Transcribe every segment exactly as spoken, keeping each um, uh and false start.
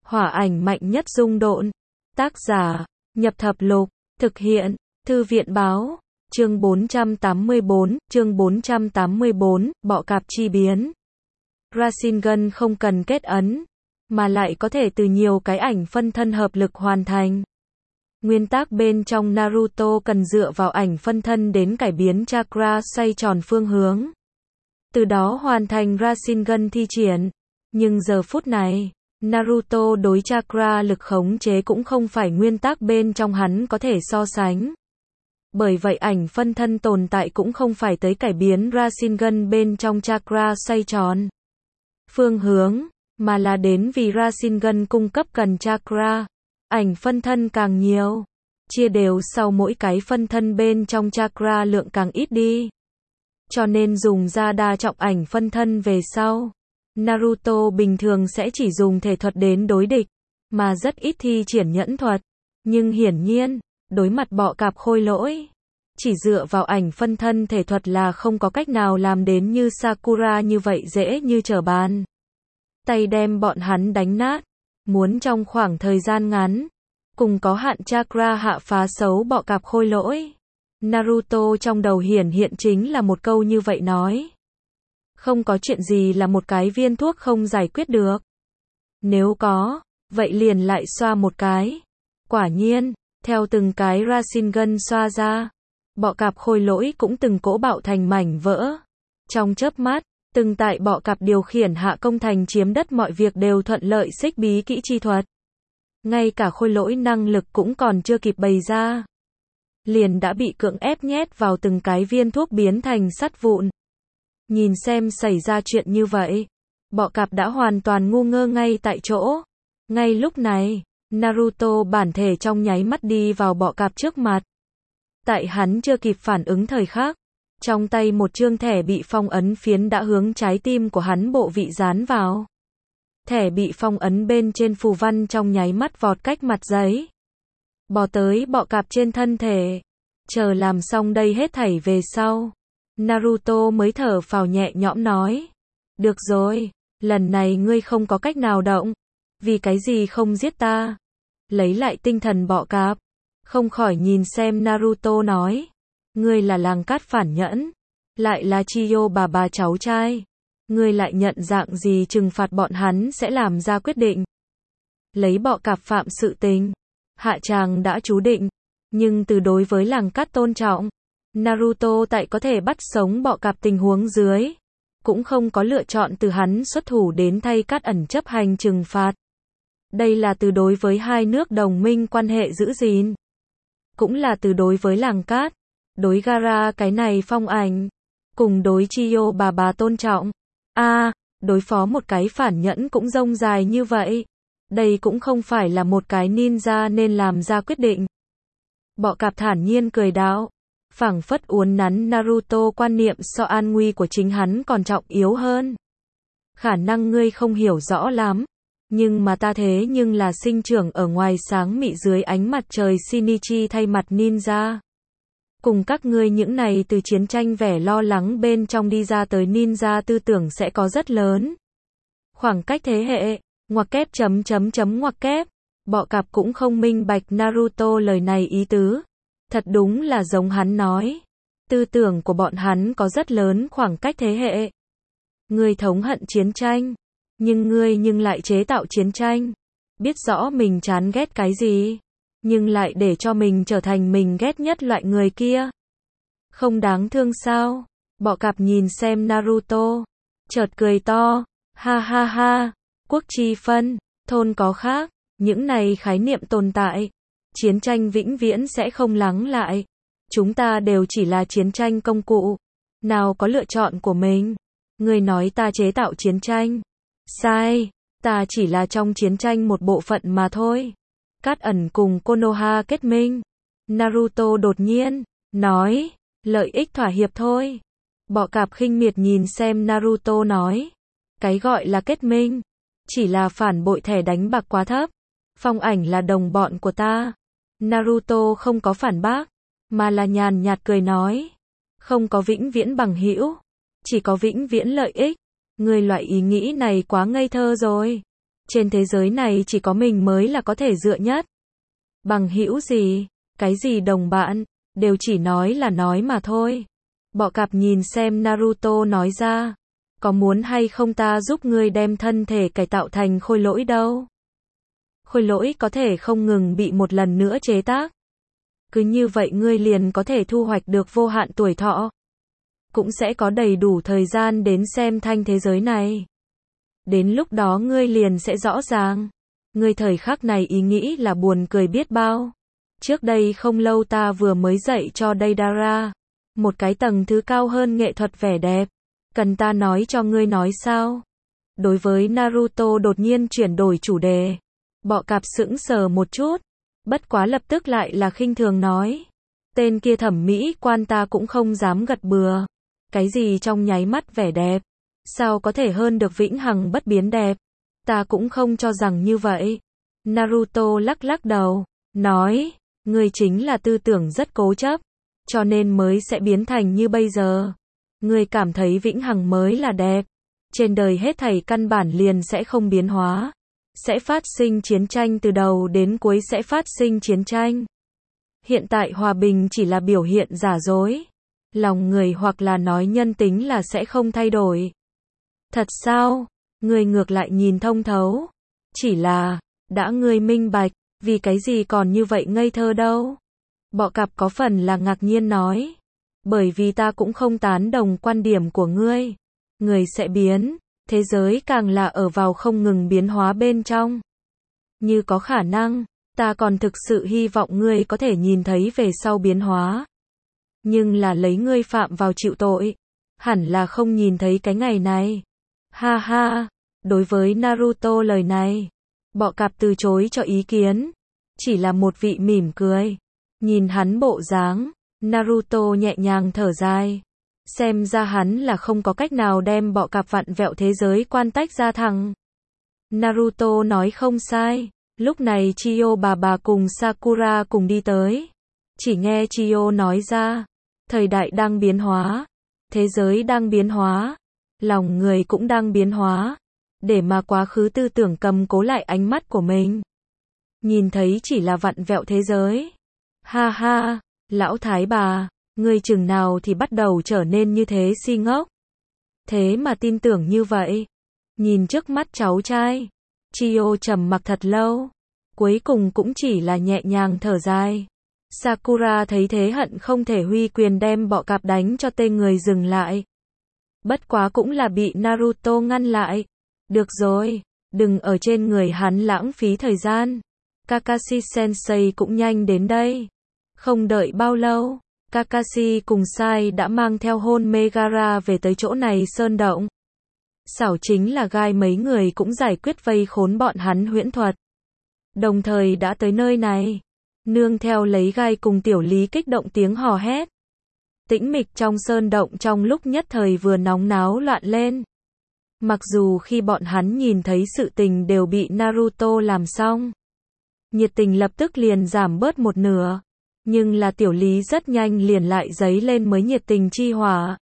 Hỏa ảnh mạnh nhất dung độn. Tác giả, Nhập Thập Lục. Thực hiện, Thư viện báo. Chương bốn trăm tám mươi bốn, chương bốn trăm tám mươi bốn, bọ cạp chi biến. Rasengan không cần kết ấn, mà lại có thể từ nhiều cái ảnh phân thân hợp lực hoàn thành. Nguyên tắc bên trong Naruto cần dựa vào ảnh phân thân đến cải biến chakra xoay tròn phương hướng, từ đó hoàn thành Rasengan thi triển. Nhưng giờ phút này, Naruto đối chakra lực khống chế cũng không phải nguyên tắc bên trong hắn có thể so sánh. Bởi vậy ảnh phân thân tồn tại cũng không phải tới cải biến Rasengan bên trong chakra xoay tròn phương hướng, mà là đến vì Rasengan cung cấp cần chakra. Ảnh phân thân càng nhiều, chia đều sau mỗi cái phân thân bên trong chakra lượng càng ít đi. Cho nên dùng ra đa trọng ảnh phân thân về sau, Naruto bình thường sẽ chỉ dùng thể thuật đến đối địch, mà rất ít thi triển nhẫn thuật. Nhưng hiển nhiên, đối mặt bọ cạp khôi lỗi, chỉ dựa vào ảnh phân thân thể thuật là không có cách nào làm đến như Sakura như vậy dễ như trở bàn tay đem bọn hắn đánh nát. Muốn trong khoảng thời gian ngắn, cùng có hạn chakra hạ phá xấu bọ cạp khôi lỗi, Naruto trong đầu hiển hiện chính là một câu như vậy nói. Không có chuyện gì là một cái viên thuốc không giải quyết được. Nếu có, vậy liền lại xoa một cái. Quả nhiên, theo từng cái Rasengan xoa ra, bọ cạp khôi lỗi cũng từng cỗ bạo thành mảnh vỡ. Trong chớp mắt, từng tại bọ cạp điều khiển hạ công thành chiếm đất mọi việc đều thuận lợi xích bí kỹ chi thuật. Ngay cả khôi lỗi năng lực cũng còn chưa kịp bày ra, liền đã bị cưỡng ép nhét vào từng cái viên thuốc biến thành sắt vụn. Nhìn xem xảy ra chuyện như vậy, bọ cạp đã hoàn toàn ngu ngơ ngay tại chỗ. Ngay lúc này, Naruto bản thể trong nháy mắt đi vào bọ cạp trước mặt. Tại hắn chưa kịp phản ứng thời khắc, trong tay một chương thẻ bị phong ấn phiến đã hướng trái tim của hắn bộ vị dán vào. Thẻ bị phong ấn bên trên phù văn trong nháy mắt vọt cách mặt giấy, bò tới bọ cạp trên thân thể. Chờ làm xong đây hết thảy về sau, Naruto mới thở phào nhẹ nhõm nói. Được rồi, lần này ngươi không có cách nào động. Vì cái gì không giết ta? Lấy lại tinh thần bọ cạp, không khỏi nhìn xem Naruto nói. Ngươi là Làng Cát phản nhẫn, lại là Chiyo bà bà cháu trai. Ngươi lại nhận dạng gì trừng phạt bọn hắn sẽ làm ra quyết định. Lấy bọ cạp phạm sự tình, hạ tràng đã chú định. Nhưng từ đối với Làng Cát tôn trọng, Naruto tại có thể bắt sống bọ cạp tình huống dưới, cũng không có lựa chọn từ hắn xuất thủ đến thay Cát ẩn chấp hành trừng phạt. Đây là từ đối với hai nước đồng minh quan hệ giữ gìn, cũng là từ đối với Làng Cát, đối Gaara cái này phong ảnh, cùng đối Chiyo bà bà tôn trọng. A, à, đối phó một cái phản nhẫn cũng rông dài như vậy, đây cũng không phải là một cái ninja nên làm ra quyết định. Bọ cạp thản nhiên cười đạo, phảng phất uốn nắn Naruto quan niệm so an nguy của chính hắn còn trọng yếu hơn. Khả năng ngươi không hiểu rõ lắm, nhưng mà ta thế nhưng là sinh trưởng ở ngoài sáng mị dưới ánh mặt trời Shinichi thay mặt ninja. Cùng các ngươi những này từ chiến tranh vẻ lo lắng bên trong đi ra tới ninja tư tưởng sẽ có rất lớn khoảng cách thế hệ. Ngoặc kép chấm chấm chấm ngoặc kép. Bọ cạp cũng không minh bạch Naruto lời này ý tứ. Thật đúng là giống hắn nói, tư tưởng của bọn hắn có rất lớn khoảng cách thế hệ. Ngươi thống hận chiến tranh, nhưng ngươi nhưng lại chế tạo chiến tranh. Biết rõ mình chán ghét cái gì, nhưng lại để cho mình trở thành mình ghét nhất loại người kia. Không đáng thương sao? Bọ cạp nhìn xem Naruto, chợt cười to. Ha ha ha, quốc chi phân, thôn có khác, những này khái niệm tồn tại. Chiến tranh vĩnh viễn sẽ không lắng lại. Chúng ta đều chỉ là chiến tranh công cụ, nào có lựa chọn của mình. Ngươi nói ta chế tạo chiến tranh. Sai, ta chỉ là trong chiến tranh một bộ phận mà thôi. Cát ẩn cùng Konoha kết minh. Naruto đột nhiên nói, lợi ích thỏa hiệp thôi. Bọ cạp khinh miệt nhìn xem Naruto nói, cái gọi là kết minh, chỉ là phản bội thẻ đánh bạc quá thấp. Phong ảnh là đồng bọn của ta. Naruto không có phản bác, mà là nhàn nhạt cười nói, không có vĩnh viễn bằng hữu, chỉ có vĩnh viễn lợi ích. Ngươi loại ý nghĩ này quá ngây thơ rồi. Trên thế giới này chỉ có mình mới là có thể dựa nhất. Bằng hữu gì, cái gì đồng bạn, đều chỉ nói là nói mà thôi. Bọ cạp nhìn xem Naruto nói ra. Có muốn hay không ta giúp ngươi đem thân thể cải tạo thành khôi lỗi đâu? Khôi lỗi có thể không ngừng bị một lần nữa chế tác. Cứ như vậy ngươi liền có thể thu hoạch được vô hạn tuổi thọ. Cũng sẽ có đầy đủ thời gian đến xem thanh thế giới này. Đến lúc đó ngươi liền sẽ rõ ràng. Ngươi thời khắc này ý nghĩ là buồn cười biết bao. Trước đây không lâu ta vừa mới dạy cho Deidara. Một cái tầng thứ cao hơn nghệ thuật vẻ đẹp. Cần ta nói cho ngươi nói sao? Đối với Naruto đột nhiên chuyển đổi chủ đề. Bọ cạp sững sờ một chút. Bất quá lập tức lại là khinh thường nói. Tên kia thẩm mỹ quan ta cũng không dám gật bừa. Cái gì trong nháy mắt vẻ đẹp? Sao có thể hơn được vĩnh hằng bất biến đẹp? Ta cũng không cho rằng như vậy. Naruto lắc lắc đầu. Nói. Ngươi chính là tư tưởng rất cố chấp. Cho nên mới sẽ biến thành như bây giờ. Ngươi cảm thấy vĩnh hằng mới là đẹp. Trên đời hết thảy căn bản liền sẽ không biến hóa. Sẽ phát sinh chiến tranh từ đầu đến cuối sẽ phát sinh chiến tranh. Hiện tại hòa bình chỉ là biểu hiện giả dối. Lòng người hoặc là nói nhân tính là sẽ không thay đổi. Thật sao? Ngươi ngược lại nhìn thông thấu. Chỉ là, đã ngươi minh bạch, vì cái gì còn như vậy ngây thơ đâu? Bọ cạp có phần là ngạc nhiên nói. Bởi vì ta cũng không tán đồng quan điểm của ngươi. Người sẽ biến, thế giới càng là ở vào không ngừng biến hóa bên trong. Như có khả năng, ta còn thực sự hy vọng ngươi có thể nhìn thấy về sau biến hóa. Nhưng là lấy ngươi phạm vào chịu tội. Hẳn là không nhìn thấy cái ngày này. Ha ha, đối với Naruto lời này, bọ cạp từ chối cho ý kiến. Chỉ là một vị mỉm cười. Nhìn hắn bộ dáng, Naruto nhẹ nhàng thở dài. Xem ra hắn là không có cách nào đem bọ cạp vặn vẹo thế giới quan tách ra thẳng. Naruto nói không sai. Lúc này Chiyo bà bà cùng Sakura cùng đi tới. Chỉ nghe Chiyo nói ra. Thời đại đang biến hóa. Thế giới đang biến hóa. Lòng người cũng đang biến hóa. Để mà quá khứ tư tưởng cầm cố lại ánh mắt của mình. Nhìn thấy chỉ là vặn vẹo thế giới. Ha ha, lão thái bà, ngươi chừng nào thì bắt đầu trở nên như thế si ngốc. Thế mà tin tưởng như vậy. Nhìn trước mắt cháu trai. Chiyo trầm mặc thật lâu. Cuối cùng cũng chỉ là nhẹ nhàng thở dài. Sakura thấy thế hận không thể huy quyền đem bọ cạp đánh cho tên người dừng lại. Bất quá cũng là bị Naruto ngăn lại. Được rồi, đừng ở trên người hắn lãng phí thời gian. Kakashi Sensei cũng nhanh đến đây. Không đợi bao lâu, Kakashi cùng Sai đã mang theo hôn Megara về tới chỗ này sơn động. Xảo chính là gai mấy người cũng giải quyết vây khốn bọn hắn huyễn thuật. Đồng thời đã tới nơi này. Nương theo lấy gai cùng tiểu lý kích động tiếng hò hét. Tĩnh mịch trong sơn động trong lúc nhất thời vừa nóng náo loạn lên. Mặc dù khi bọn hắn nhìn thấy sự tình đều bị Naruto làm xong. Nhiệt tình lập tức liền giảm bớt một nửa. Nhưng là tiểu lý rất nhanh liền lại dấy lên mới nhiệt tình chi hỏa.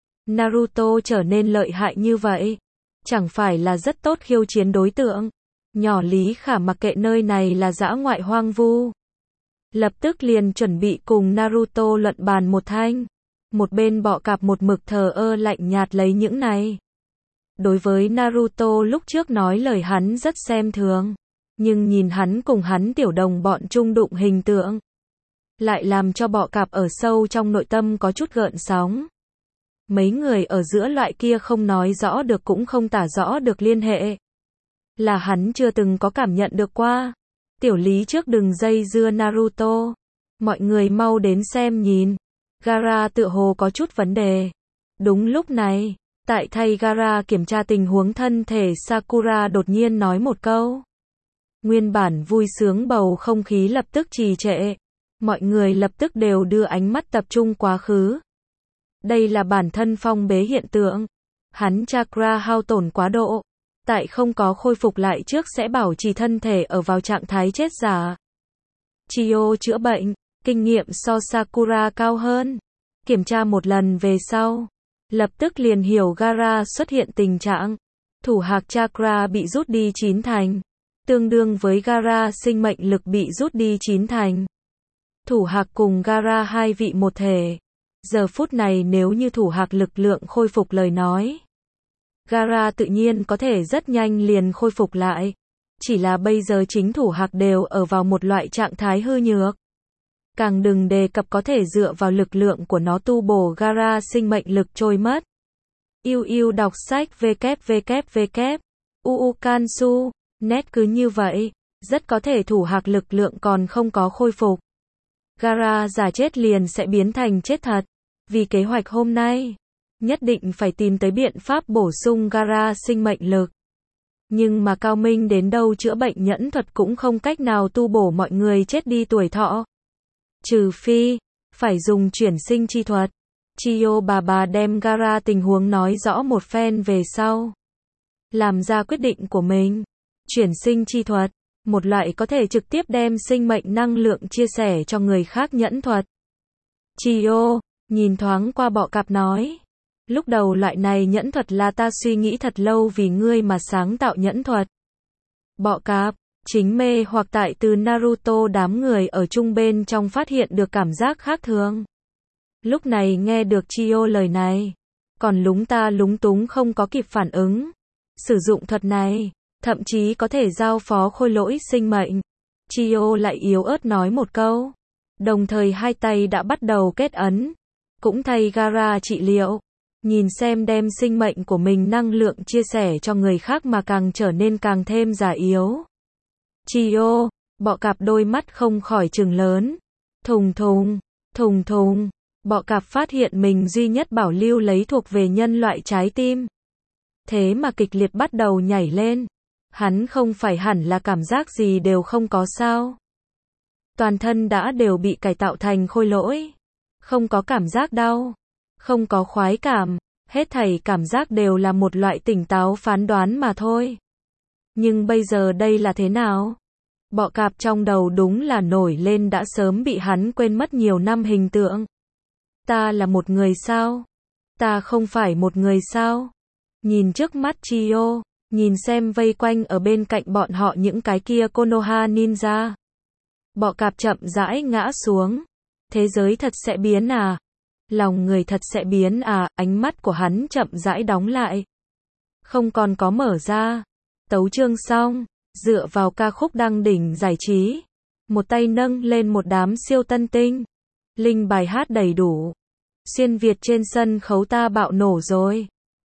Naruto trở nên lợi hại như vậy. Chẳng phải là rất tốt khiêu chiến đối tượng. Nhỏ Lý Khả mặc kệ nơi này là dã ngoại hoang vu. Lập tức liền chuẩn bị cùng Naruto luận bàn một thanh. Một bên bọ cạp một mực thờ ơ lạnh nhạt lấy những này. Đối với Naruto lúc trước nói lời hắn rất xem thường. Nhưng nhìn hắn cùng hắn tiểu đồng bọn chung đụng hình tượng. Lại làm cho bọ cạp ở sâu trong nội tâm có chút gợn sóng. Mấy người ở giữa loại kia không nói rõ được cũng không tả rõ được liên hệ. Là hắn chưa từng có cảm nhận được qua. Tiểu Lý trước đừng dây dưa Naruto. Mọi người mau đến xem nhìn. Gaara tựa hồ có chút vấn đề. Đúng lúc này, tại thay Gaara kiểm tra tình huống thân thể Sakura đột nhiên nói một câu. Nguyên bản vui sướng bầu không khí lập tức trì trệ. Mọi người lập tức đều đưa ánh mắt tập trung quá khứ. Đây là bản thân phong bế hiện tượng. Hắn chakra hao tổn quá độ. Tại không có khôi phục lại trước sẽ bảo trì thân thể ở vào trạng thái chết giả. Chiyo chữa bệnh, kinh nghiệm so Sakura cao hơn. Kiểm tra một lần về sau. Lập tức liền hiểu Gaara xuất hiện tình trạng. Thủ hạc chakra bị rút đi chín thành, tương đương với Gara sinh mệnh lực bị rút đi chín thành. Thủ hạc cùng Gara hai vị một thể. Giờ phút này nếu như thủ hạc lực lượng khôi phục lời nói, Gara tự nhiên có thể rất nhanh liền khôi phục lại. Chỉ là bây giờ chính thủ hạc đều ở vào một loại trạng thái hư nhược. Càng đừng đề cập có thể dựa vào lực lượng của nó tu bổ Gara sinh mệnh lực trôi mất. Yêu yêu đọc sách www. Uukansu. Net cứ như vậy, rất có thể thủ hạc lực lượng còn không có khôi phục. Gara giả chết liền sẽ biến thành chết thật. Vì kế hoạch hôm nay, nhất định phải tìm tới biện pháp bổ sung Gara sinh mệnh lực. Nhưng mà cao minh đến đâu chữa bệnh nhẫn thuật cũng không cách nào tu bổ mọi người chết đi tuổi thọ. Trừ phi, phải dùng chuyển sinh chi thuật. Chiyo bà bà đem Gara tình huống nói rõ một phen về sau. Làm ra quyết định của mình. Chuyển sinh chi thuật, một loại có thể trực tiếp đem sinh mệnh năng lượng chia sẻ cho người khác nhẫn thuật. Chiyo, nhìn thoáng qua bọ cạp nói. Lúc đầu loại này nhẫn thuật là ta suy nghĩ thật lâu vì ngươi mà sáng tạo nhẫn thuật. Bọ cạp, chính mê hoặc tại từ Naruto đám người ở chung bên trong phát hiện được cảm giác khác thường. Lúc này nghe được Chiyo lời này, còn lúng ta lúng túng không có kịp phản ứng. Sử dụng thuật này, thậm chí có thể giao phó khôi lỗi sinh mệnh. Chiyo lại yếu ớt nói một câu. Đồng thời hai tay đã bắt đầu kết ấn. Cũng thay Gara trị liệu. Nhìn xem đem sinh mệnh của mình năng lượng chia sẻ cho người khác mà càng trở nên càng thêm già yếu. Chiyo, bọ cạp đôi mắt không khỏi trừng lớn. Thùng thùng, thùng thùng. Bọ cạp phát hiện mình duy nhất bảo lưu lấy thuộc về nhân loại trái tim. Thế mà kịch liệt bắt đầu nhảy lên. Hắn không phải hẳn là cảm giác gì đều không có sao. Toàn thân đã đều bị cải tạo thành khôi lỗi. Không có cảm giác đau. Không có khoái cảm. Hết thảy cảm giác đều là một loại tỉnh táo phán đoán mà thôi. Nhưng bây giờ đây là thế nào? Bọ cạp trong đầu đúng là nổi lên đã sớm bị hắn quên mất nhiều năm hình tượng. Ta là một người sao? Ta không phải một người sao? Nhìn trước mắt Chiyo, nhìn xem vây quanh ở bên cạnh bọn họ những cái kia Konoha ninja. Bọ cạp chậm rãi ngã xuống. Thế giới thật sẽ biến à? Lòng người thật sẽ biến à? Ánh mắt của hắn chậm rãi đóng lại. Không còn có mở ra. Tấu chương xong. Dựa vào ca khúc đăng đỉnh giải trí. Một tay nâng lên một đám siêu tân tinh. Linh bài hát đầy đủ. Xuyên Việt trên sân khấu ta bạo nổ rồi.